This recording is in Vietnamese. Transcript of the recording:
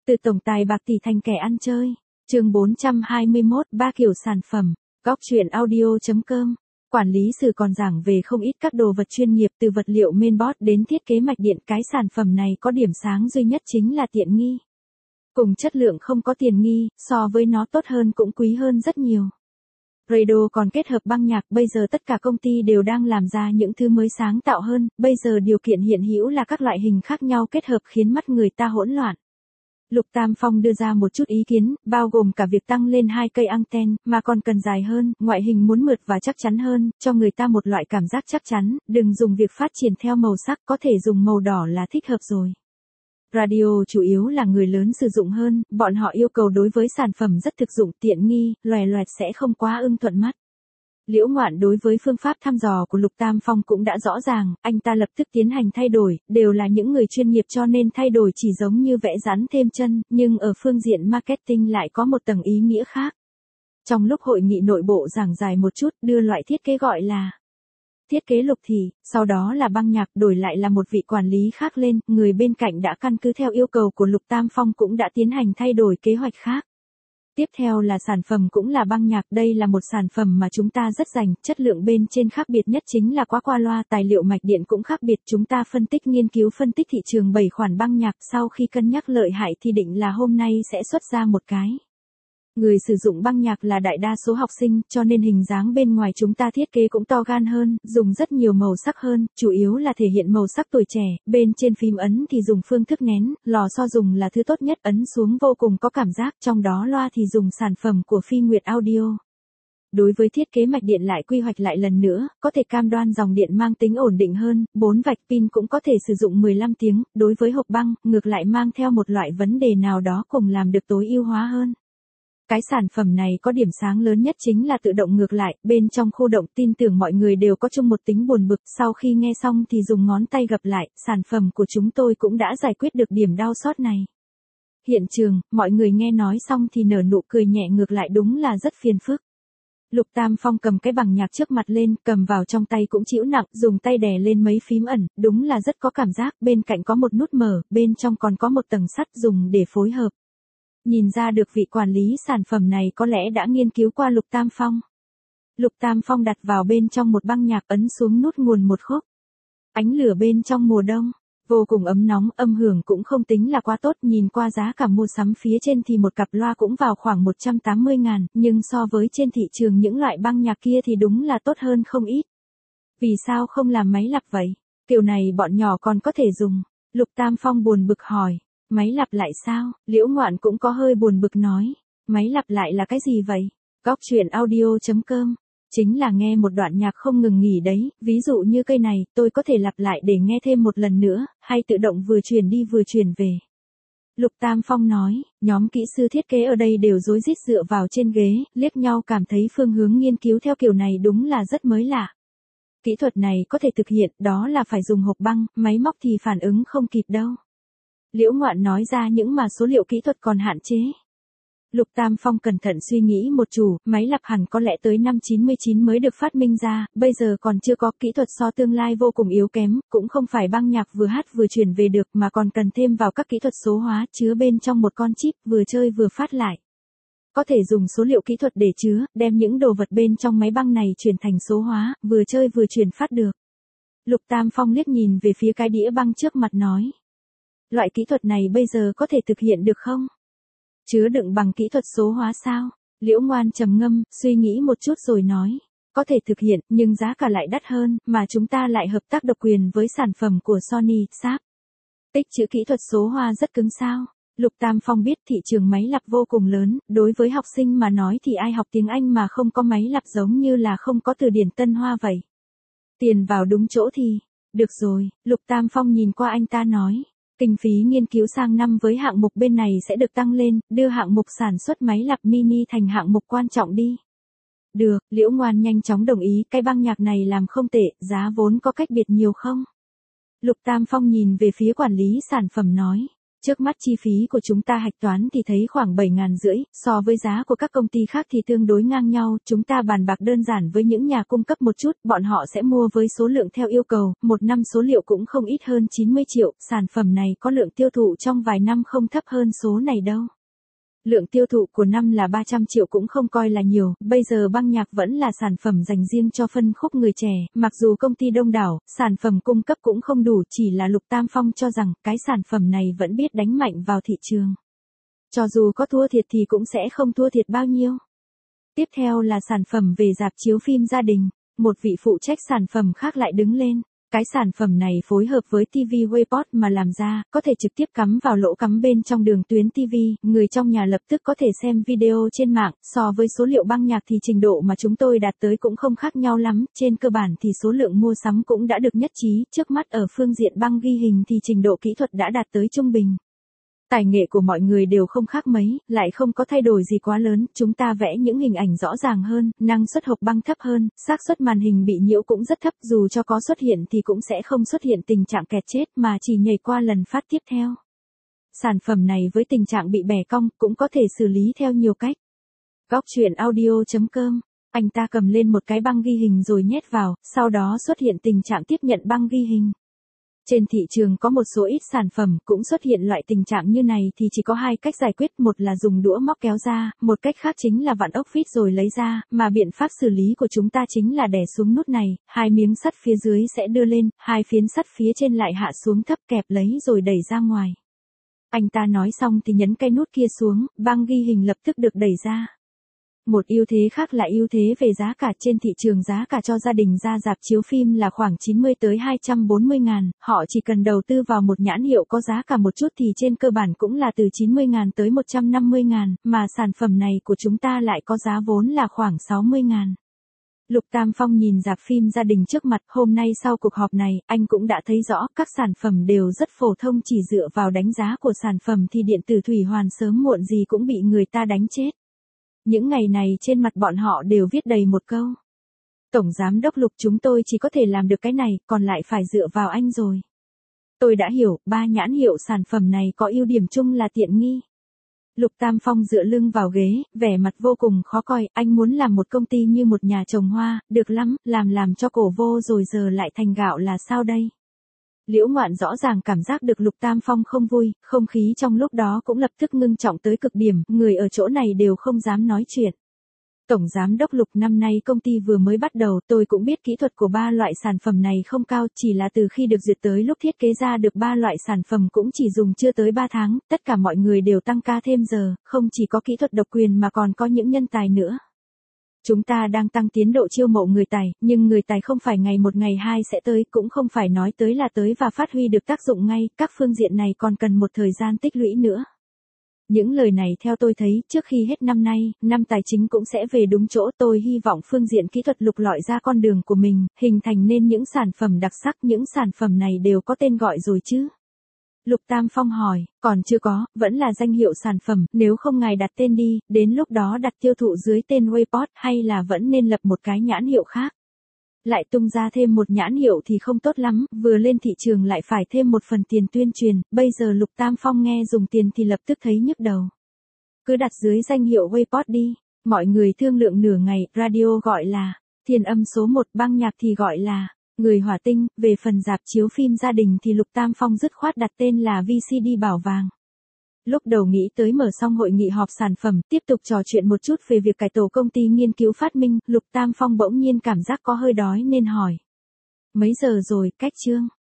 Từ tổng tài bạc tỷ thành kẻ ăn chơi. Chương 421, ba kiểu sản phẩm. Góc truyện audio.com. Quản lý sử còn giảng về không ít các đồ vật chuyên nghiệp, từ vật liệu mainboard đến thiết kế mạch điện. Cái sản phẩm này có điểm sáng duy nhất chính là tiện nghi. Cùng chất lượng không có tiền nghi, so với nó tốt hơn cũng quý hơn rất nhiều. Radio còn kết hợp băng nhạc, bây giờ tất cả công ty đều đang làm ra những thứ mới sáng tạo hơn, bây giờ điều kiện hiện hữu là các loại hình khác nhau kết hợp khiến mắt người ta hỗn loạn. Lục Tam Phong đưa ra một chút ý kiến, bao gồm cả việc tăng lên 2 cây anten, mà còn cần dài hơn, ngoại hình muốn mượt và chắc chắn hơn, cho người ta một loại cảm giác chắc chắn, đừng dùng việc phát triển theo màu sắc, có thể dùng màu đỏ là thích hợp rồi. Radio chủ yếu là người lớn sử dụng hơn, bọn họ yêu cầu đối với sản phẩm rất thực dụng, tiện nghi, loè loẹt sẽ không quá ưng thuận mắt. Liễu Ngoạn đối với phương pháp thăm dò của Lục Tam Phong cũng đã rõ ràng, anh ta lập tức tiến hành thay đổi, đều là những người chuyên nghiệp cho nên thay đổi chỉ giống như vẽ rắn thêm chân, nhưng ở phương diện marketing lại có một tầng ý nghĩa khác. Trong lúc hội nghị nội bộ giảng dài một chút, đưa loại thiết kế gọi là thiết kế lục thì, sau đó là băng nhạc, đổi lại là một vị quản lý khác lên, người bên cạnh đã căn cứ theo yêu cầu của Lục Tam Phong cũng đã tiến hành thay đổi kế hoạch khác. Tiếp theo là sản phẩm cũng là băng nhạc, đây là một sản phẩm mà chúng ta rất rành, chất lượng bên trên khác biệt nhất chính là quá qua loa, tài liệu mạch điện cũng khác biệt, chúng ta nghiên cứu phân tích thị trường 7 khoản băng nhạc, sau khi cân nhắc lợi hại thì định là hôm nay sẽ xuất ra một cái. Người sử dụng băng nhạc là đại đa số học sinh, cho nên hình dáng bên ngoài chúng ta thiết kế cũng to gan hơn, dùng rất nhiều màu sắc hơn, chủ yếu là thể hiện màu sắc tuổi trẻ, bên trên phím ấn thì dùng phương thức nén, lò xo dùng là thứ tốt nhất, ấn xuống vô cùng có cảm giác, trong đó loa thì dùng sản phẩm của Phi Nguyệt Audio. Đối với thiết kế mạch điện lại quy hoạch lại lần nữa, có thể cam đoan dòng điện mang tính ổn định hơn, 4 vạch pin cũng có thể sử dụng 15 tiếng, đối với hộp băng, ngược lại mang theo một loại vấn đề nào đó cùng làm được tối ưu hóa hơn. Cái sản phẩm này có điểm sáng lớn nhất chính là tự động ngược lại, bên trong khu động tin tưởng mọi người đều có chung một tính buồn bực, sau khi nghe xong thì dùng ngón tay gập lại, sản phẩm của chúng tôi cũng đã giải quyết được điểm đau xót này. Hiện trường, mọi người nghe nói xong thì nở nụ cười nhẹ, ngược lại đúng là rất phiền phức. Lục Tam Phong cầm cái bằng nhạc trước mặt lên, cầm vào trong tay cũng chịu nặng, dùng tay đè lên mấy phím ẩn, đúng là rất có cảm giác, bên cạnh có một nút mở, bên trong còn có một tầng sắt dùng để phối hợp. Nhìn ra được vị quản lý sản phẩm này có lẽ đã nghiên cứu qua Lục Tam Phong. Lục Tam Phong đặt vào bên trong một băng nhạc, ấn xuống nút nguồn một khúc. Ánh lửa bên trong mùa đông, vô cùng ấm nóng, âm hưởng cũng không tính là quá tốt, nhìn qua giá cả mua sắm phía trên thì một cặp loa cũng vào khoảng 180.000, nhưng so với trên thị trường những loại băng nhạc kia thì đúng là tốt hơn không ít. Vì sao không làm máy lặp vậy? Kiểu này bọn nhỏ còn có thể dùng. Lục Tam Phong buồn bực hỏi. Máy lặp lại sao? Liễu Ngoạn cũng có hơi buồn bực nói. Máy lặp lại là cái gì vậy? Góc truyện audio.com. Chính là nghe một đoạn nhạc không ngừng nghỉ đấy, ví dụ như cây này, tôi có thể lặp lại để nghe thêm một lần nữa, hay tự động vừa truyền đi vừa truyền về. Lục Tam Phong nói, nhóm kỹ sư thiết kế ở đây đều rối rít dựa vào trên ghế, liếc nhau cảm thấy phương hướng nghiên cứu theo kiểu này đúng là rất mới lạ. Kỹ thuật này có thể thực hiện, đó là phải dùng hộp băng, máy móc thì phản ứng không kịp đâu. Liễu Ngoạn nói ra những mà số liệu kỹ thuật còn hạn chế. Lục Tam Phong cẩn thận suy nghĩ một chút, máy lặp hẳn có lẽ tới năm 99 mới được phát minh ra, bây giờ còn chưa có, kỹ thuật so tương lai vô cùng yếu kém, cũng không phải băng nhạc vừa hát vừa truyền về được mà còn cần thêm vào các kỹ thuật số hóa, chứa bên trong một con chip, vừa chơi vừa phát lại. Có thể dùng số liệu kỹ thuật để chứa, đem những đồ vật bên trong máy băng này chuyển thành số hóa, vừa chơi vừa truyền phát được. Lục Tam Phong liếc nhìn về phía cái đĩa băng trước mặt nói. Loại kỹ thuật này bây giờ có thể thực hiện được không? Chứa đựng bằng kỹ thuật số hóa sao? Liễu Ngoan trầm ngâm, suy nghĩ một chút rồi nói. Có thể thực hiện, nhưng giá cả lại đắt hơn, mà chúng ta lại hợp tác độc quyền với sản phẩm của Sony, Sharp. Tích trữ kỹ thuật số hóa rất cứng sao? Lục Tam Phong biết thị trường máy lặp vô cùng lớn, đối với học sinh mà nói thì ai học tiếng Anh mà không có máy lặp giống như là không có từ điển Tân Hoa vậy. Tiền vào đúng chỗ thì, được rồi, Lục Tam Phong nhìn qua anh ta nói. Kinh phí nghiên cứu sang năm với hạng mục bên này sẽ được tăng lên, đưa hạng mục sản xuất máy lặp mini thành hạng mục quan trọng đi. Được, Liễu Ngoan nhanh chóng đồng ý, cái băng nhạc này làm không tệ, giá vốn có cách biệt nhiều không? Lục Tam Phong nhìn về phía quản lý sản phẩm nói. Trước mắt chi phí của chúng ta hạch toán thì thấy khoảng 7.500, so với giá của các công ty khác thì tương đối ngang nhau, chúng ta bàn bạc đơn giản với những nhà cung cấp một chút, bọn họ sẽ mua với số lượng theo yêu cầu, một năm số liệu cũng không ít hơn 90 triệu, sản phẩm này có lượng tiêu thụ trong vài năm không thấp hơn số này đâu. Lượng tiêu thụ của năm là 300 triệu cũng không coi là nhiều, bây giờ băng nhạc vẫn là sản phẩm dành riêng cho phân khúc người trẻ, mặc dù công ty đông đảo, sản phẩm cung cấp cũng không đủ, chỉ là Lục Tam Phong cho rằng cái sản phẩm này vẫn biết đánh mạnh vào thị trường. Cho dù có thua thiệt thì cũng sẽ không thua thiệt bao nhiêu. Tiếp theo là sản phẩm về rạp chiếu phim gia đình, một vị phụ trách sản phẩm khác lại đứng lên. Cái sản phẩm này phối hợp với TV Wayport mà làm ra, có thể trực tiếp cắm vào lỗ cắm bên trong đường tuyến TV, người trong nhà lập tức có thể xem video trên mạng, so với số liệu băng nhạc thì trình độ mà chúng tôi đạt tới cũng không khác nhau lắm, trên cơ bản thì số lượng mua sắm cũng đã được nhất trí, trước mắt ở phương diện băng ghi hình thì trình độ kỹ thuật đã đạt tới trung bình. Tài nghệ của mọi người đều không khác mấy, lại không có thay đổi gì quá lớn, chúng ta vẽ những hình ảnh rõ ràng hơn, năng suất hộp băng thấp hơn, xác suất màn hình bị nhiễu cũng rất thấp, dù cho có xuất hiện thì cũng sẽ không xuất hiện tình trạng kẹt chết mà chỉ nhảy qua lần phát tiếp theo. Sản phẩm này với tình trạng bị bẻ cong cũng có thể xử lý theo nhiều cách. Góc truyện audio.com. Anh ta cầm lên một cái băng ghi hình rồi nhét vào, sau đó xuất hiện tình trạng tiếp nhận băng ghi hình. Trên thị trường có một số ít sản phẩm cũng xuất hiện loại tình trạng như này thì chỉ có hai cách giải quyết, một là dùng đũa móc kéo ra, một cách khác chính là vặn ốc vít rồi lấy ra, mà biện pháp xử lý của chúng ta chính là đè xuống nút này, hai miếng sắt phía dưới sẽ đưa lên, hai phiến sắt phía trên lại hạ xuống thấp kẹp lấy rồi đẩy ra ngoài. Anh ta nói xong thì nhấn cái nút kia xuống, băng ghi hình lập tức được đẩy ra. Một ưu thế khác là ưu thế về giá cả, trên thị trường giá cả cho gia đình ra rạp chiếu phim là khoảng 90 tới 240 ngàn, họ chỉ cần đầu tư vào một nhãn hiệu có giá cả một chút thì trên cơ bản cũng là từ 90 ngàn tới 150 ngàn, mà sản phẩm này của chúng ta lại có giá vốn là khoảng 60 ngàn. Lục Tam Phong nhìn rạp phim gia đình trước mặt, hôm nay sau cuộc họp này, anh cũng đã thấy rõ các sản phẩm đều rất phổ thông, chỉ dựa vào đánh giá của sản phẩm thì điện tử thủy hoàn sớm muộn gì cũng bị người ta đánh chết. Những ngày này trên mặt bọn họ đều viết đầy một câu. Tổng giám đốc Lục, chúng tôi chỉ có thể làm được cái này, còn lại phải dựa vào anh rồi. Tôi đã hiểu, ba nhãn hiệu sản phẩm này có ưu điểm chung là tiện nghi. Lục Tam Phong dựa lưng vào ghế, vẻ mặt vô cùng khó coi, anh muốn làm một công ty như một nhà trồng hoa, được lắm, làm cho cổ vô rồi giờ lại thành gạo là sao đây? Liễu Ngoạn rõ ràng cảm giác được Lục Tam Phong không vui, không khí trong lúc đó cũng lập tức ngưng trọng tới cực điểm, người ở chỗ này đều không dám nói chuyện. Tổng giám đốc Lục, năm nay công ty vừa mới bắt đầu, tôi cũng biết kỹ thuật của ba loại sản phẩm này không cao, chỉ là từ khi được duyệt tới lúc thiết kế ra được ba loại sản phẩm cũng chỉ dùng chưa tới 3 tháng, tất cả mọi người đều tăng ca thêm giờ, không chỉ có kỹ thuật độc quyền mà còn có những nhân tài nữa. Chúng ta đang tăng tiến độ chiêu mộ người tài, nhưng người tài không phải ngày một ngày hai sẽ tới, cũng không phải nói tới là tới và phát huy được tác dụng ngay, các phương diện này còn cần một thời gian tích lũy nữa. Những lời này theo tôi thấy, trước khi hết năm nay, năm tài chính cũng sẽ về đúng chỗ, tôi hy vọng phương diện kỹ thuật lục lọi ra con đường của mình, hình thành nên những sản phẩm đặc sắc, những sản phẩm này đều có tên gọi rồi chứ? Lục Tam Phong hỏi, còn chưa có, vẫn là danh hiệu sản phẩm, nếu không ngài đặt tên đi, đến lúc đó đặt tiêu thụ dưới tên Wayport hay là vẫn nên lập một cái nhãn hiệu khác. Lại tung ra thêm một nhãn hiệu thì không tốt lắm, vừa lên thị trường lại phải thêm một phần tiền tuyên truyền, bây giờ Lục Tam Phong nghe dùng tiền thì lập tức thấy nhức đầu. Cứ đặt dưới danh hiệu Wayport đi, mọi người thương lượng nửa ngày, radio gọi là Thiên Âm số 1, băng nhạc thì gọi là Người Hỏa Tinh, về phần rạp chiếu phim gia đình thì Lục Tam Phong dứt khoát đặt tên là VCD Bảo Vàng. Lúc đầu nghĩ tới mở xong hội nghị họp sản phẩm, tiếp tục trò chuyện một chút về việc cải tổ công ty nghiên cứu phát minh, Lục Tam Phong bỗng nhiên cảm giác có hơi đói nên hỏi. Mấy giờ rồi, cách chương?